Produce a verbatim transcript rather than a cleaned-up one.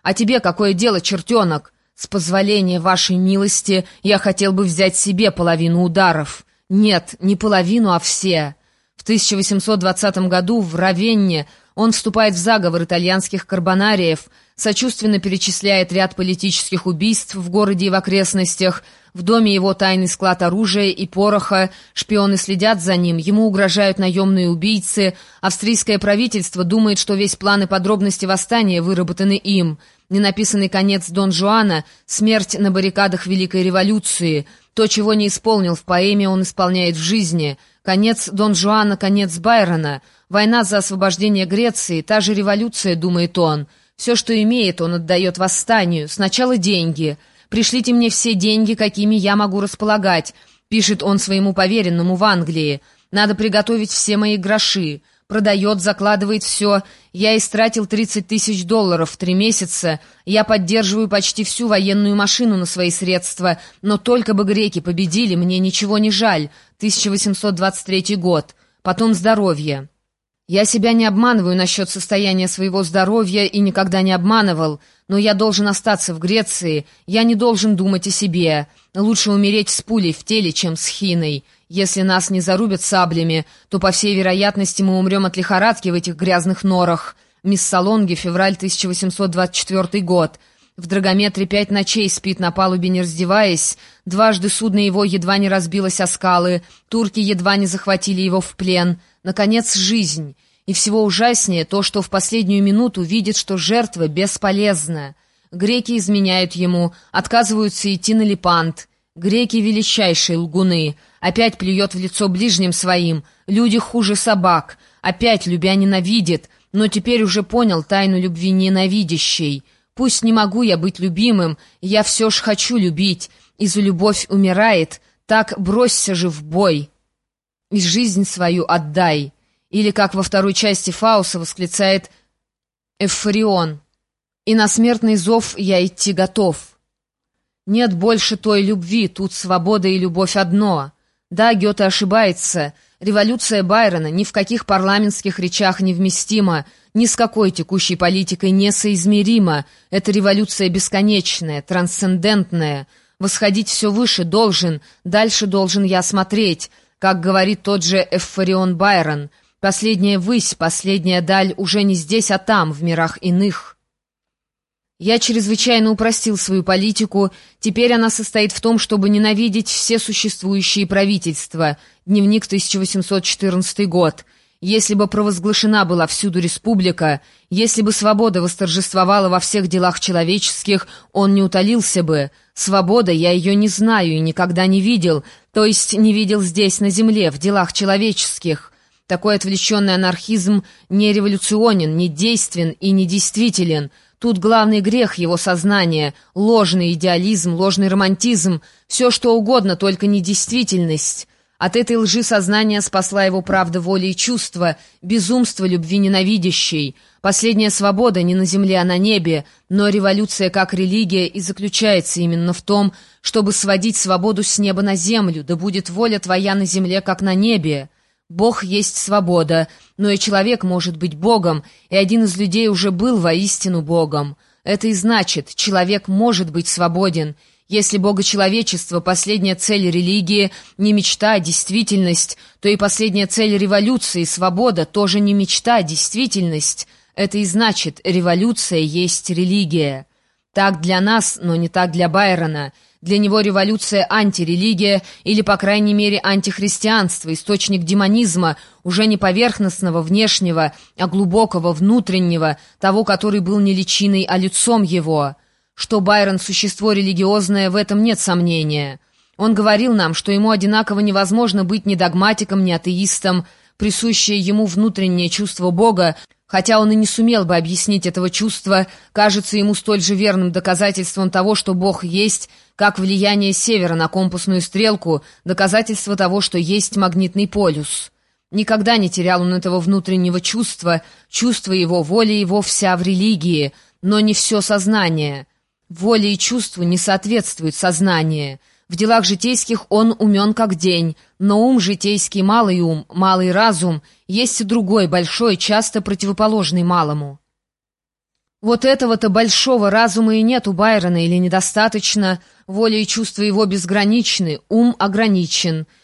А тебе какое дело, чертенок? С позволения вашей милости я хотел бы взять себе половину ударов. Нет, не половину, а все. В тысяча восемьсот двадцатом году в Равенне он вступает в заговор итальянских карбонариев, сочувственно перечисляет ряд политических убийств в городе и в окрестностях. В доме его тайный склад оружия и пороха, шпионы следят за ним, ему угрожают наемные убийцы. Австрийское правительство думает, что весь план и подробности восстания выработаны им. Ненаписанный конец Дон Жуана — смерть на баррикадах Великой революции. То, чего не исполнил в поэме, он исполняет в жизни. Конец Дон Жуана — конец Байрона. Война за освобождение Греции — та же революция, думает он. Все, что имеет, он отдает восстанию. Сначала деньги. «Пришлите мне все деньги, какими я могу располагать», — пишет он своему поверенному в Англии. «Надо приготовить все мои гроши». Продает, закладывает все. Я истратил тридцать тысяч долларов в три месяца. Я поддерживаю почти всю военную машину на свои средства. Но только бы греки победили, мне ничего не жаль. тысяча восемьсот двадцать третий год. Потом здоровье. Я себя не обманываю насчет состояния своего здоровья и никогда не обманывал, но я должен остаться в Греции, я не должен думать о себе. Лучше умереть с пулей в теле, чем с хиной. Если нас не зарубят саблями, то, по всей вероятности, мы умрем от лихорадки в этих грязных норах. Мисс Салонги, февраль тысяча восемьсот двадцать четвёртый год. В Драгометре пять ночей спит на палубе, не раздеваясь. Дважды судно его едва не разбилось о скалы. Турки едва не захватили его в плен. Наконец, жизнь. И всего ужаснее то, что в последнюю минуту видит, что жертва бесполезна. Греки изменяют ему, отказываются идти на Лепант. Греки — величайшие лгуны. Опять плюет в лицо ближним своим. Люди хуже собак. Опять, любя, ненавидит. Но теперь уже понял тайну любви ненавидящей. Пусть не могу я быть любимым, я все ж хочу любить. И за любовь умирает. Так бросься же в бой. И жизнь свою отдай. Или, как во второй части Фауста восклицает Эвфорион: «И на смертный зов я идти готов». Нет больше той любви, тут свобода и любовь одно. Да, Гёте ошибается. Революция Байрона ни в каких парламентских речах не вместима, ни с какой текущей политикой несоизмерима. Это революция бесконечная, трансцендентная. Восходить все выше должен, дальше должен я смотреть, как говорит тот же Эвфорион Байрон. Последняя высь, последняя даль уже не здесь, а там, в мирах иных. Я чрезвычайно упростил свою политику. Теперь она состоит в том, чтобы ненавидеть все существующие правительства. Дневник тысяча восемьсот четырнадцатый год. Если бы провозглашена была всюду республика, если бы свобода восторжествовала во всех делах человеческих, он не утолился бы. Свобода, я ее не знаю и никогда не видел, то есть не видел здесь, на земле, в делах человеческих. Такой отвлеченный анархизм не революционен, не действен и не действителен. Тут главный грех его сознания, ложный идеализм, ложный романтизм, все что угодно, только не действительность. От этой лжи сознания спасла его правда воли и чувства, безумство любви ненавидящей. Последняя свобода не на земле, а на небе, но революция как религия и заключается именно в том, чтобы сводить свободу с неба на землю, да будет воля твоя на земле, как на небе. Бог есть свобода, но и человек может быть Богом, и один из людей уже был воистину Богом. Это и значит, человек может быть свободен. Если богочеловечество — последняя цель религии, не мечта, а действительность, то и последняя цель революции — свобода, тоже не мечта, а действительность. Это и значит, революция есть религия. Так для нас, но не так для Байрона. Для него революция — антирелигия, или, по крайней мере, антихристианство, источник демонизма, уже не поверхностного, внешнего, а глубокого, внутреннего, того, который был не личиной, а лицом его. Что Байрон — существо религиозное, в этом нет сомнения. Он говорил нам, что ему одинаково невозможно быть ни догматиком, ни атеистом. Присущее ему внутреннее чувство Бога, хотя он и не сумел бы объяснить этого чувства, кажется ему столь же верным доказательством того, что Бог есть, как влияние севера на компасную стрелку, доказательство того, что есть магнитный полюс. Никогда не терял он этого внутреннего чувства, чувство его, воля его вся в религии, но не все сознание. Воле и чувству не соответствует сознание. В делах житейских он умен как день, но ум житейский, малый ум, малый разум, есть и другой, большой, часто противоположный малому. Вот этого-то большого разума и нет у Байрона, или недостаточно, воля и чувства его безграничны, ум ограничен.